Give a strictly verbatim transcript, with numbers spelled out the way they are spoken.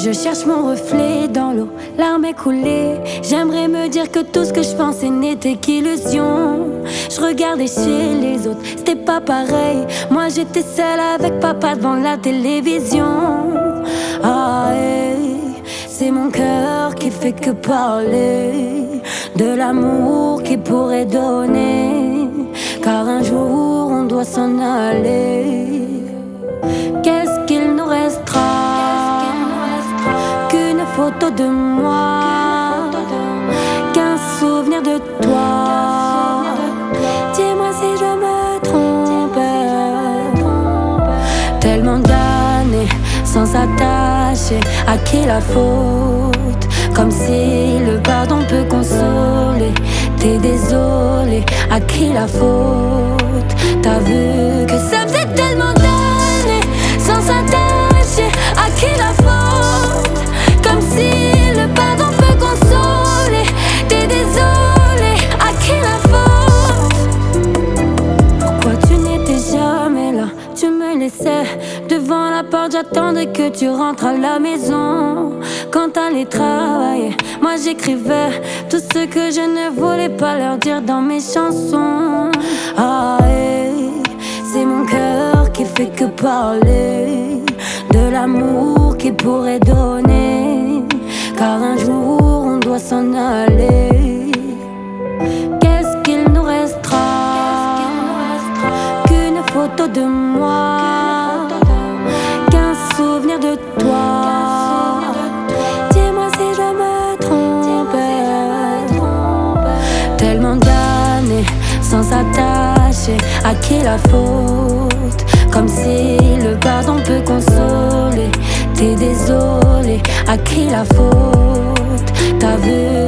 Je cherche mon reflet dans l'eau, larmes écoulées. J'aimerais me dire que tout ce que je pensais n'était qu'illusion. Je regardais chez les autres, c'était pas pareil. Moi j'étais seule avec papa devant la télévision. Ah, hey, c'est mon cœur qui fait que parler de l'amour qu'il pourrait donner, car un jour on doit s'en aller. Qu'est-ce qu'il nous restera? Qu'une photo de moi, qu'un souvenir de toi. Dis-moi si je me trompe. Tellement d'années sans s'attacher, à qui la faute? Comme si le pardon peut consoler. T'es désolé, à qui la faute? T'as vu que ça faisait tellement d'années sans s'attacher, à qui la faute? Comme si le pardon peut consoler. T'es désolé, à qui la faute? Pourquoi tu n'étais jamais là? Tu me laissais devant la porte, j'attendais que tu rentres à la maison. Quand t'allais travailler, moi j'écrivais tout ce que je ne voulais pas leur dire dans mes chansons. Ah, hey, c'est mon cœur qui fait que parler de l'amour qu'il pourrait donner, car un jour on doit s'en aller. Qu'est-ce qu'il nous restera? Qu'une photo de moi, qu'un souvenir de toi. Dis-moi si je me trompe. Tellement d'années sans s'attacher, à qui la faute? Comme si le pardon peut consoler. T'es désolé, à qui la faute? T'as vu